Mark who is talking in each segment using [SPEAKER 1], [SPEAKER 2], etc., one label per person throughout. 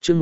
[SPEAKER 1] chương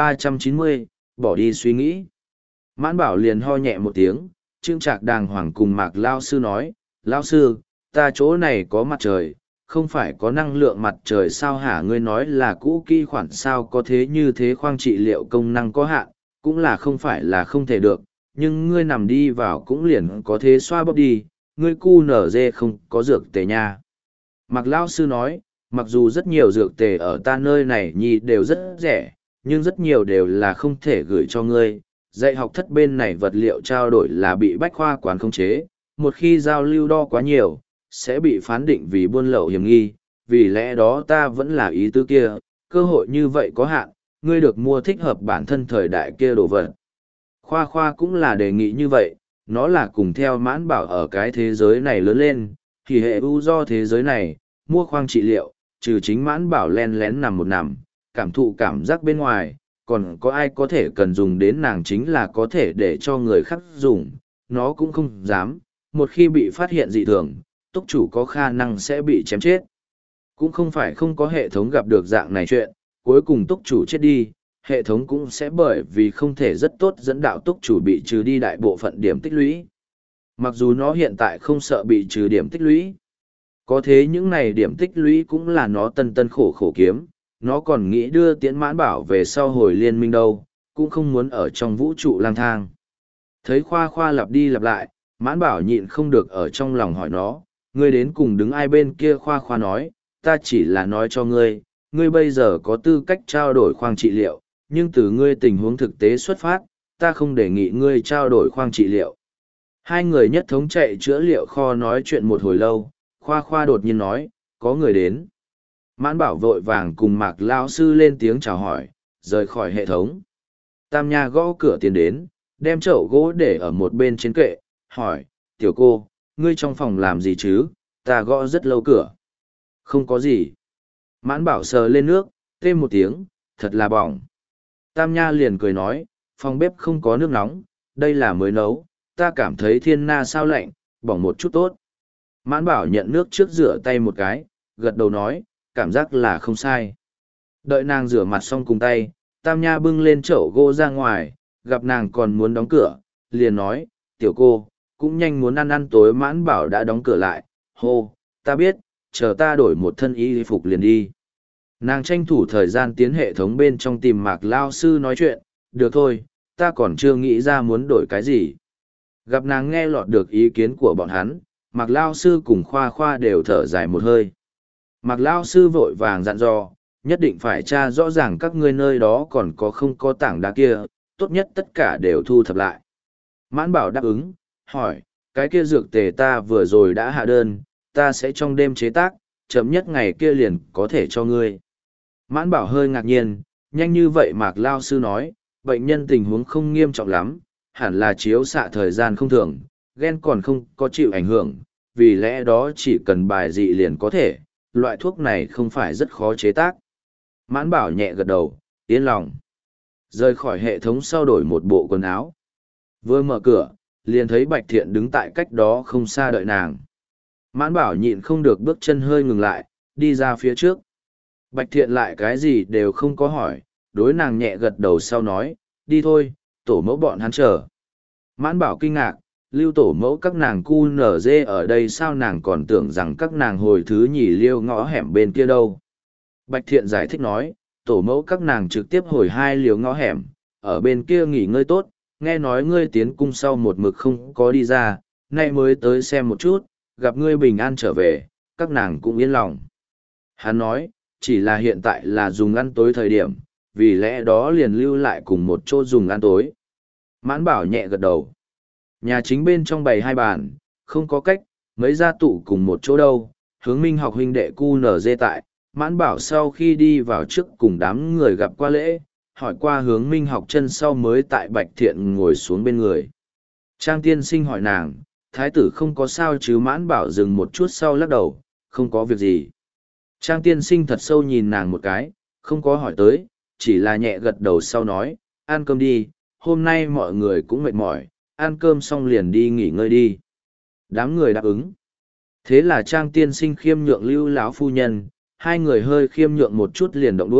[SPEAKER 1] 1390, bỏ đi suy nghĩ. Mãn Bảo liền ho nhẹ một tiếng, trương trạc đàng hoàng cùng Mạc Lao Sư nói, Lao Sư, ta chỗ này có mặt trời, không phải có năng lượng mặt trời sao hả? Ngươi nói là cũ kỹ khoản sao có thế, như thế khoang trị liệu công năng có hạn, cũng là không phải là không thể được, nhưng ngươi nằm đi vào cũng liền có thế xoa bóp đi, ngươi cu nở dê không có dược tề nha. Mạc Lao Sư nói, mặc dù rất nhiều dược tề ở ta nơi này nhi đều rất rẻ, nhưng rất nhiều đều là không thể gửi cho ngươi. Dạy học thất bên này vật liệu trao đổi là bị bách khoa quán khống chế, một khi giao lưu đo quá nhiều, sẽ bị phán định vì buôn lậu hiểm nghi, vì lẽ đó ta vẫn là ý tứ kia, cơ hội như vậy có hạn, ngươi được mua thích hợp bản thân thời đại kia đồ vật. Khoa Khoa cũng là đề nghị như vậy, nó là cùng theo Mãn Bảo ở cái thế giới này lớn lên, thì hệ ưu do thế giới này, mua khoang trị liệu, trừ chính Mãn Bảo len lén nằm một nằm, cảm thụ cảm giác bên ngoài, còn có ai có thể cần dùng đến nàng chính là có thể để cho người khác dùng, nó cũng không dám, một khi bị phát hiện dị thường, túc chủ có khả năng sẽ bị chém chết. Cũng không phải không có hệ thống gặp được dạng này chuyện, cuối cùng túc chủ chết đi, hệ thống cũng sẽ bởi vì không thể rất tốt dẫn đạo túc chủ bị trừ đi đại bộ phận điểm tích lũy. Mặc dù nó hiện tại không sợ bị trừ điểm tích lũy, có thế những này điểm tích lũy cũng là nó tân tân khổ khổ kiếm, nó còn nghĩ đưa Tiễn Mãn Bảo về sau hồi liên minh đâu, cũng không muốn ở trong vũ trụ lang thang. Thấy Khoa Khoa lặp đi lặp lại, Mãn Bảo nhịn không được ở trong lòng hỏi nó, ngươi đến cùng đứng ai bên kia? Khoa Khoa nói, ta chỉ là nói cho ngươi, ngươi bây giờ có tư cách trao đổi khoang trị liệu, nhưng từ ngươi tình huống thực tế xuất phát, ta không đề nghị ngươi trao đổi khoang trị liệu. Hai người nhất thống chạy chữa liệu kho nói chuyện một hồi lâu, Khoa Khoa đột nhiên nói, có người đến. Mãn Bảo vội vàng cùng Mạc Lao Sư lên tiếng chào hỏi, rời khỏi hệ thống. Tam Nha gõ cửa tiến đến, đem chậu gỗ để ở một bên trên kệ, hỏi, tiểu cô, ngươi trong phòng làm gì chứ, ta gõ rất lâu cửa. Không có gì. Mãn Bảo sờ lên nước, tê một tiếng, thật là bỏng. Tam Nha liền cười nói, phòng bếp không có nước nóng, đây là mới nấu, ta cảm thấy thiên na sao lạnh, bỏng một chút tốt. Mãn Bảo nhận nước trước rửa tay một cái, gật đầu nói, cảm giác là không sai. Đợi nàng rửa mặt xong cùng tay, Tam Nha bưng lên chậu gỗ ra ngoài, gặp nàng còn muốn đóng cửa, liền nói, tiểu cô, cũng nhanh muốn ăn ăn tối. Mãn Bảo đã đóng cửa lại, hô, ta biết, chờ ta đổi một thân y phục liền đi. Nàng tranh thủ thời gian tiến hệ thống bên trong tìm Mạc Lao Sư nói chuyện, được thôi, ta còn chưa nghĩ ra muốn đổi cái gì. Gặp nàng nghe lọt được ý kiến của bọn hắn, Mạc Lao Sư cùng Khoa Khoa đều thở dài một hơi. Mạc Lao Sư vội vàng dặn dò, nhất định phải tra rõ ràng các ngươi nơi đó còn có không có tảng đá kia, tốt nhất tất cả đều thu thập lại. Mãn Bảo đáp ứng, hỏi, cái kia dược tề ta vừa rồi đã hạ đơn, ta sẽ trong đêm chế tác, chậm nhất ngày kia liền có thể cho ngươi. Mãn Bảo hơi ngạc nhiên, nhanh như vậy Mạc Lao Sư nói, bệnh nhân tình huống không nghiêm trọng lắm, hẳn là chiếu xạ thời gian không thường, gen còn không có chịu ảnh hưởng, vì lẽ đó chỉ cần bài dị liền có thể, loại thuốc này không phải rất khó chế tác. Mãn Bảo nhẹ gật đầu, yên lòng. Rời khỏi hệ thống sau đổi một bộ quần áo. Vừa mở cửa, liền thấy Bạch Thiện đứng tại cách đó không xa đợi nàng. Mãn Bảo nhịn không được bước chân hơi ngừng lại, đi ra phía trước. Bạch Thiện lại cái gì đều không có hỏi, đối nàng nhẹ gật đầu sau nói, đi thôi, tổ mẫu bọn hắn chờ. Mãn Bảo kinh ngạc, lưu tổ mẫu các nàng cu nở dê ở đây sao, nàng còn tưởng rằng các nàng hồi thứ nhì liêu ngõ hẻm bên kia đâu. Bạch Thiện giải thích nói, tổ mẫu các nàng trực tiếp hồi hai liều ngõ hẻm, ở bên kia nghỉ ngơi tốt, nghe nói ngươi tiến cung sau một mực không có đi ra, nay mới tới xem một chút, gặp ngươi bình an trở về, các nàng cũng yên lòng. Hắn nói, chỉ là hiện tại là dùng ăn tối thời điểm, vì lẽ đó liền lưu lại cùng một chỗ dùng ăn tối. Mãn Bảo nhẹ gật đầu. Nhà chính bên trong bày hai bàn, không có cách, mấy gia tụ cùng một chỗ đâu, Hướng Minh học huynh đệ cu nở dê tại. Mãn Bảo sau khi đi vào trước cùng đám người gặp qua lễ, hỏi qua Hướng Minh học chân sau mới tại Bạch Thiện ngồi xuống bên người. Trang tiên sinh hỏi nàng, thái tử không có sao chứ? Mãn Bảo dừng một chút sau lắc đầu, không có việc gì. Trang tiên sinh thật sâu nhìn nàng một cái, không có hỏi tới, chỉ là nhẹ gật đầu sau nói, ăn cơm đi, hôm nay mọi người cũng mệt mỏi, ăn cơm xong liền đi nghỉ ngơi đi. Đám người đáp ứng. Thế là Trang tiên sinh khiêm nhượng lưu lão phu nhân, hai người hơi khiêm nhượng một chút liền động đũa,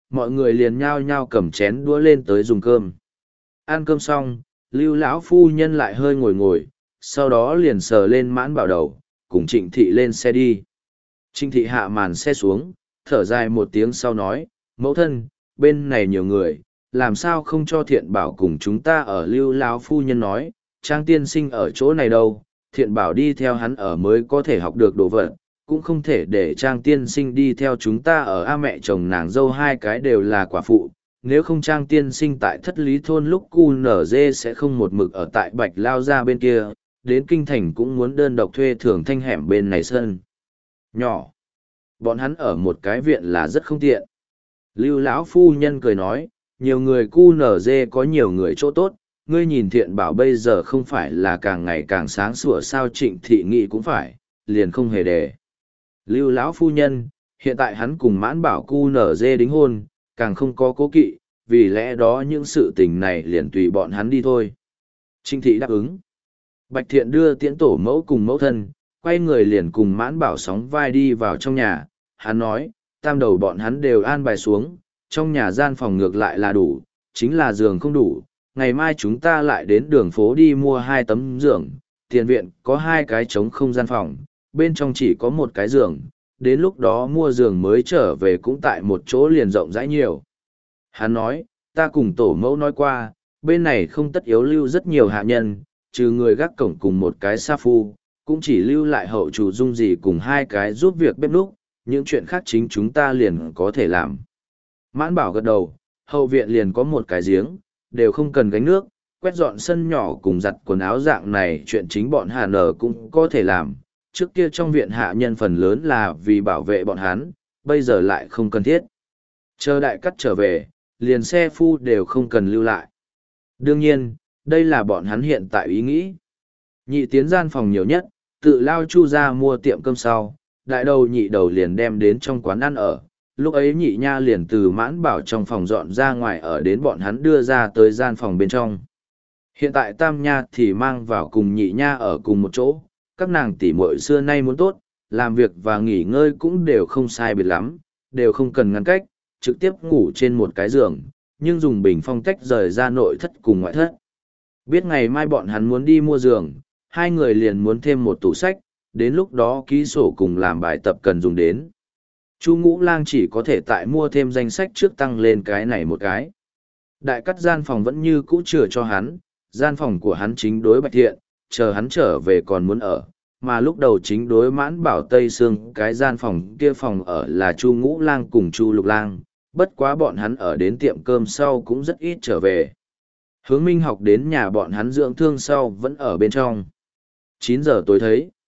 [SPEAKER 1] mọi người liền nhao nhao cầm chén đũa lên tới dùng cơm. Ăn cơm xong, Lưu lão phu nhân lại hơi ngồi ngồi, sau đó liền sờ lên Mãn Bảo đầu, cùng Trịnh Thị lên xe đi. Trịnh Thị hạ màn xe xuống, thở dài một tiếng sau nói, mẫu thân, bên này nhiều người, làm sao không cho Thiện Bảo cùng chúng ta ở. Lưu lão phu nhân nói, Trang tiên sinh ở chỗ này đâu, Thiện Bảo đi theo hắn ở mới có thể học được đồ vật, cũng không thể để Trang tiên sinh đi theo chúng ta ở. A mẹ chồng nàng dâu hai cái đều là quả phụ, nếu không Trang tiên sinh tại Thất Lý thôn lúc cu nở dê sẽ không một mực ở tại Bạch Lao Gia bên kia, đến kinh thành cũng muốn đơn độc thuê Thường Thanh hẻm bên này sân nhỏ. Bọn hắn ở một cái viện là rất không tiện. Lưu lão phu nhân cười nói, nhiều người cu nở dê có nhiều người chỗ tốt, ngươi nhìn Thiện Bảo bây giờ không phải là càng ngày càng sáng sủa sao. Trịnh Thị nghĩ cũng phải, liền không hề đề. Lưu lão phu nhân, hiện tại hắn cùng Mãn Bảo cu nở dê đính hôn, càng không có cố kỵ, vì lẽ đó những sự tình này liền tùy bọn hắn đi thôi. Trịnh Thị đáp ứng. Bạch Thiện đưa tiễn tổ mẫu cùng mẫu thân, quay người liền cùng Mãn Bảo sóng vai đi vào trong nhà. Hắn nói, tam đầu bọn hắn đều an bài xuống, trong nhà gian phòng ngược lại là đủ, chính là giường không đủ. Ngày mai chúng ta lại đến đường phố đi mua 2 tấm giường, tiền viện có 2 cái trống không gian phòng, bên trong chỉ có 1 cái giường, đến lúc đó mua giường mới trở về cũng tại một chỗ liền rộng rãi nhiều. Hắn nói, ta cùng tổ mẫu nói qua, bên này không tất yếu lưu rất nhiều hạ nhân, trừ người gác cổng cùng 1 cái sa phu, cũng chỉ lưu lại hậu chủ Dung gì cùng 2 cái giúp việc bếp núc, những chuyện khác chính chúng ta liền có thể làm. Mãn Bảo gật đầu, hậu viện liền có 1 cái giếng, đều không cần gánh nước, quét dọn sân nhỏ cùng giặt quần áo dạng này chuyện chính bọn Hà Nở cũng có thể làm. Trước kia trong viện hạ nhân phần lớn là vì bảo vệ bọn hắn, bây giờ lại không cần thiết. Chờ đại cắt trở về, liền xe phu đều không cần lưu lại. Đương nhiên, đây là bọn hắn hiện tại ý nghĩ. Nhị tiến gian phòng nhiều nhất, tự lao chu ra mua tiệm cơm sau, đại đầu nhị đầu liền đem đến trong quán ăn ở. Lúc ấy nhị nha liền từ Mãn Bảo trong phòng dọn ra ngoài ở đến bọn hắn đưa ra tới gian phòng bên trong. Hiện tại tam nha thì mang vào cùng nhị nha ở cùng một chỗ, các nàng tỉ muội xưa nay muốn tốt, làm việc và nghỉ ngơi cũng đều không sai biệt lắm, đều không cần ngăn cách, trực tiếp ngủ trên một cái giường, nhưng dùng bình phong tách rời ra nội thất cùng ngoại thất. Biết ngày mai bọn hắn muốn đi mua giường, 2 người liền muốn thêm một tủ sách, đến lúc đó ký sổ cùng làm bài tập cần dùng đến. Chu Ngũ Lang chỉ có thể tại mua thêm danh sách trước tăng lên cái này một cái. Đại cắt gian phòng vẫn như cũ chừa cho hắn, gian phòng của hắn chính đối Bạch Thiện, chờ hắn trở về còn muốn ở, mà lúc đầu chính đối Mãn Bảo Tây Sương cái gian phòng kia phòng ở là Chu Ngũ Lang cùng Chu Lục Lang, bất quá bọn hắn ở đến tiệm cơm sau cũng rất ít trở về. Hướng Minh học đến nhà bọn hắn dưỡng thương sau vẫn ở bên trong. 9 giờ tối thấy.